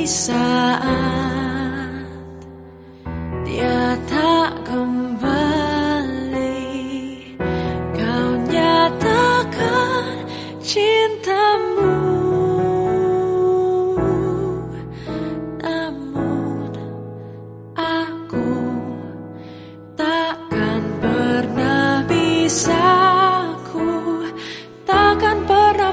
saat dia tak kembali, kau nyatakan cintamu. Namun aku takkan pernah bisa, ku takkan pernah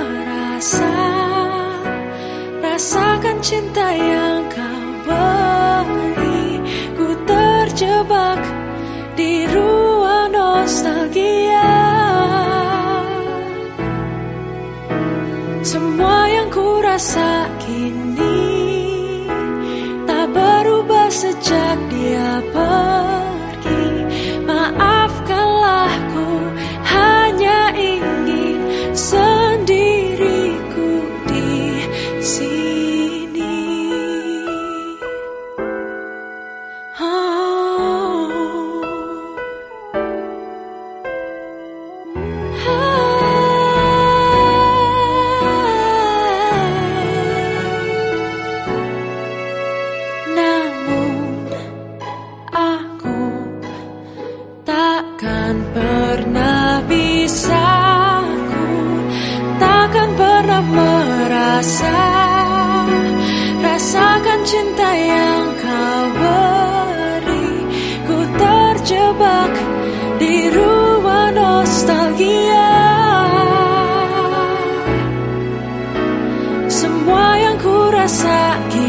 rasakan cinta yang kau beri. Ku terjebak di ruang nostalgia. Semua yang ku rasa kini tak berubah sejak dia pergi. Maafkanlah, ku hanya ingin sendiriku di sini. Namun aku takkan pernah bisa, ku takkan pernah rasakan cinta yang kau beri. Ku terjebak di ruang nostalgia. Semua yang ku rasa